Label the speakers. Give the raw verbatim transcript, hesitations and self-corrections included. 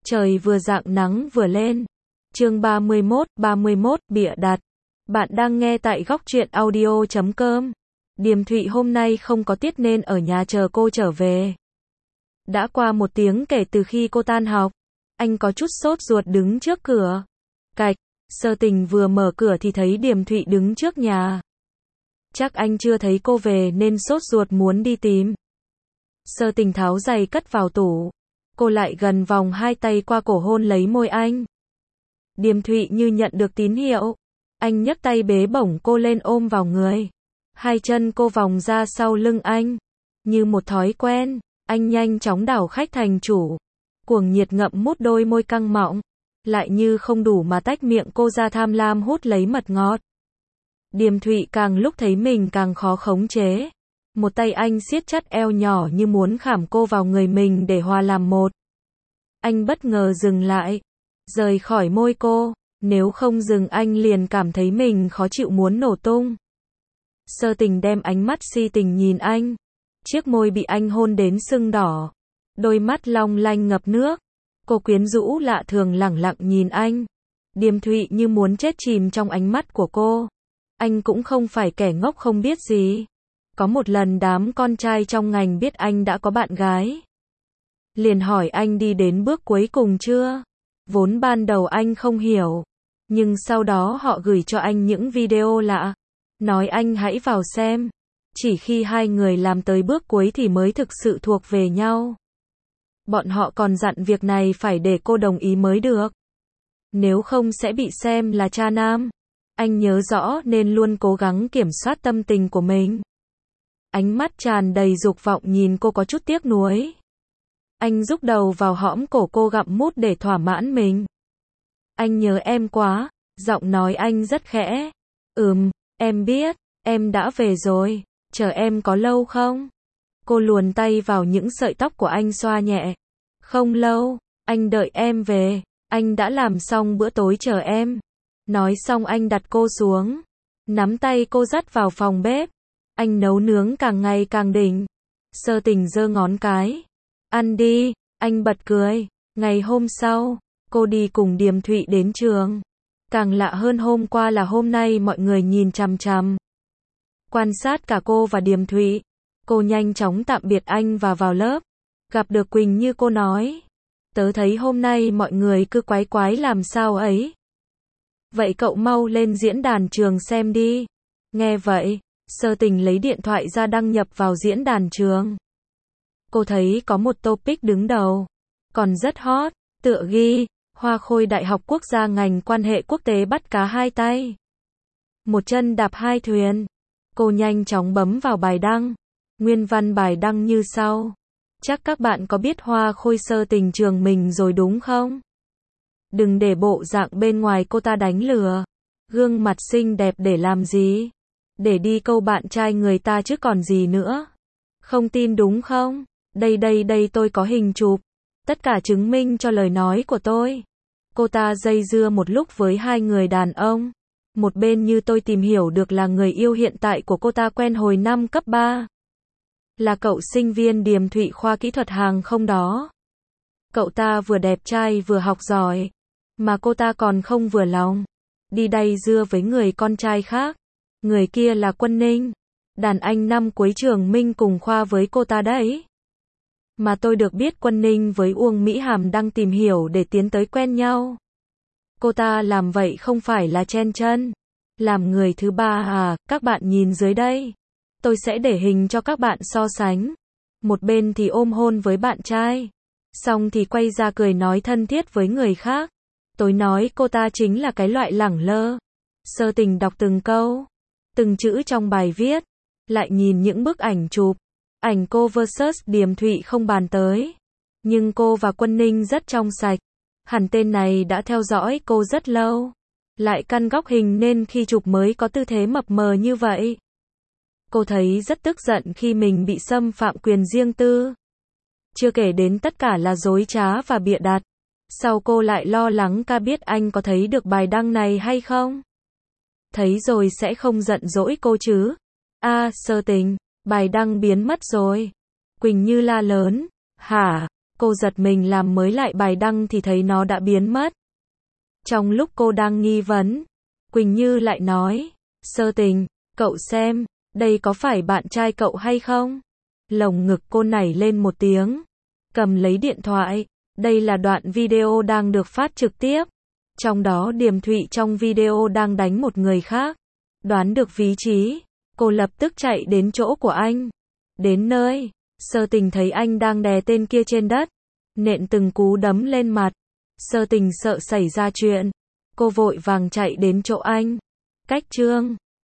Speaker 1: Trời vừa rạng nắng vừa lên. Chương ba mươi mốt, ba mươi mốt, bịa đặt. Bạn đang nghe tại góc truyện audio chấm com. Điềm Thụy hôm nay không có tiết nên ở nhà chờ cô trở về. Đã qua một tiếng kể từ khi cô tan học. Anh có chút sốt ruột đứng trước cửa. Cạch, Sơ Tình vừa mở cửa thì thấy Điềm Thụy đứng trước nhà. Chắc anh chưa thấy cô về nên sốt ruột muốn đi tìm. Sơ Tình tháo giày cất vào tủ. Cô lại gần vòng hai tay qua cổ hôn lấy môi anh. Điềm Thụy như nhận được tín hiệu. Anh nhấc tay bế bổng cô lên ôm vào người. Hai chân cô vòng ra sau lưng anh. Như một thói quen, anh nhanh chóng đảo khách thành chủ. Cuồng nhiệt ngậm mút đôi môi căng mọng. Lại như không đủ mà tách miệng cô ra tham lam hút lấy mật ngọt. Điềm Thụy càng lúc thấy mình càng khó khống chế. Một tay anh siết chặt eo nhỏ như muốn khảm cô vào người mình để hòa làm một. Anh bất ngờ dừng lại. Rời khỏi môi cô. Nếu không dừng anh liền cảm thấy mình khó chịu muốn nổ tung. Sơ Tình đem ánh mắt si tình nhìn anh. Chiếc môi bị anh hôn đến sưng đỏ. Đôi mắt long lanh ngập nước. Cô quyến rũ lạ thường lẳng lặng nhìn anh. Điềm Thụy như muốn chết chìm trong ánh mắt của cô. Anh cũng không phải kẻ ngốc không biết gì. Có một lần đám con trai trong ngành biết anh đã có bạn gái. Liền hỏi anh đi đến bước cuối cùng chưa? Vốn ban đầu anh không hiểu. Nhưng sau đó họ gửi cho anh những video lạ. Nói anh hãy vào xem. Chỉ khi hai người làm tới bước cuối thì mới thực sự thuộc về nhau. Bọn họ còn dặn việc này phải để cô đồng ý mới được. Nếu không sẽ bị xem là cha nam. Anh nhớ rõ nên luôn cố gắng kiểm soát tâm tình của mình. Ánh mắt tràn đầy dục vọng nhìn cô có chút tiếc nuối. Anh rúc đầu vào hõm cổ cô gặm mút để thỏa mãn mình. Anh nhớ em quá, giọng nói anh rất khẽ. Ừm, em biết, em đã về rồi, chờ em có lâu không? Cô luồn tay vào những sợi tóc của anh xoa nhẹ. Không lâu, anh đợi em về, anh đã làm xong bữa tối chờ em. Nói xong anh đặt cô xuống, nắm tay cô dắt vào phòng bếp. Anh nấu nướng càng ngày càng đỉnh. Sơ Tình giơ ngón cái. Ăn đi, anh bật cười. Ngày hôm sau, cô đi cùng Điềm Thụy đến trường. Càng lạ hơn hôm qua là hôm nay mọi người nhìn chằm chằm. Quan sát cả cô và Điềm Thụy. Cô nhanh chóng tạm biệt anh và vào lớp. Gặp được Quỳnh như cô nói. Tớ thấy hôm nay mọi người cứ quái quái làm sao ấy. Vậy cậu mau lên diễn đàn trường xem đi. Nghe vậy, Sơ Tình lấy điện thoại ra đăng nhập vào diễn đàn trường. Cô thấy có một topic đứng đầu. Còn rất hot, tựa ghi, Hoa Khôi Đại học Quốc gia ngành quan hệ quốc tế bắt cá hai tay. Một chân đạp hai thuyền. Cô nhanh chóng bấm vào bài đăng. Nguyên văn bài đăng như sau. Chắc các bạn có biết Hoa Khôi Sơ Tình trường mình rồi đúng không? Đừng để bộ dạng bên ngoài cô ta đánh lừa. Gương mặt xinh đẹp để làm gì? Để đi câu bạn trai người ta chứ còn gì nữa. Không tin đúng không? Đây đây đây tôi có hình chụp. Tất cả chứng minh cho lời nói của tôi. Cô ta dây dưa một lúc với hai người đàn ông. Một bên như tôi tìm hiểu được là người yêu hiện tại của cô ta quen hồi năm cấp ba. Là cậu sinh viên Điềm Thụy khoa kỹ thuật hàng không đó. Cậu ta vừa đẹp trai vừa học giỏi. Mà cô ta còn không vừa lòng. Đi đay dưa với người con trai khác. Người kia là Quân Ninh. Đàn anh năm cuối trường Minh cùng khoa với cô ta đấy. Mà tôi được biết Quân Ninh với Uông Mỹ Hàm đang tìm hiểu để tiến tới quen nhau. Cô ta làm vậy không phải là chen chân. Làm người thứ ba à, các bạn nhìn dưới đây. Tôi sẽ để hình cho các bạn so sánh. Một bên thì ôm hôn với bạn trai. Xong thì quay ra cười nói thân thiết với người khác. Tôi nói cô ta chính là cái loại lẳng lơ. Sơ Tình đọc từng câu, từng chữ trong bài viết. Lại nhìn những bức ảnh chụp. Ảnh cô versus Điềm Thụy không bàn tới. Nhưng cô và Quân Ninh rất trong sạch. Hẳn tên này đã theo dõi cô rất lâu. Lại căn góc hình nên khi chụp mới có tư thế mập mờ như vậy. Cô thấy rất tức giận khi mình bị xâm phạm quyền riêng tư. Chưa kể đến tất cả là dối trá và bịa đặt. Sau cô lại lo lắng ca biết anh có thấy được bài đăng này hay không? Thấy rồi sẽ không giận dỗi cô chứ? A, Sơ Tình, bài đăng biến mất rồi. Quỳnh như la lớn. Hả? Cô giật mình làm mới lại bài đăng thì thấy nó đã biến mất. Trong lúc cô đang nghi vấn, Quỳnh Như lại nói, Sơ Tình, cậu xem, đây có phải bạn trai cậu hay không? Lồng ngực cô nảy lên một tiếng, cầm lấy điện thoại, đây là đoạn video đang được phát trực tiếp. Trong đó Điềm Thụy trong video đang đánh một người khác. Đoán được vị trí, cô lập tức chạy đến chỗ của anh. Đến nơi, Sơ Tình thấy anh đang đè tên kia trên đất, nện từng cú đấm lên mặt. Sơ Tình sợ xảy ra chuyện, cô vội vàng chạy đến chỗ anh. Cách Trương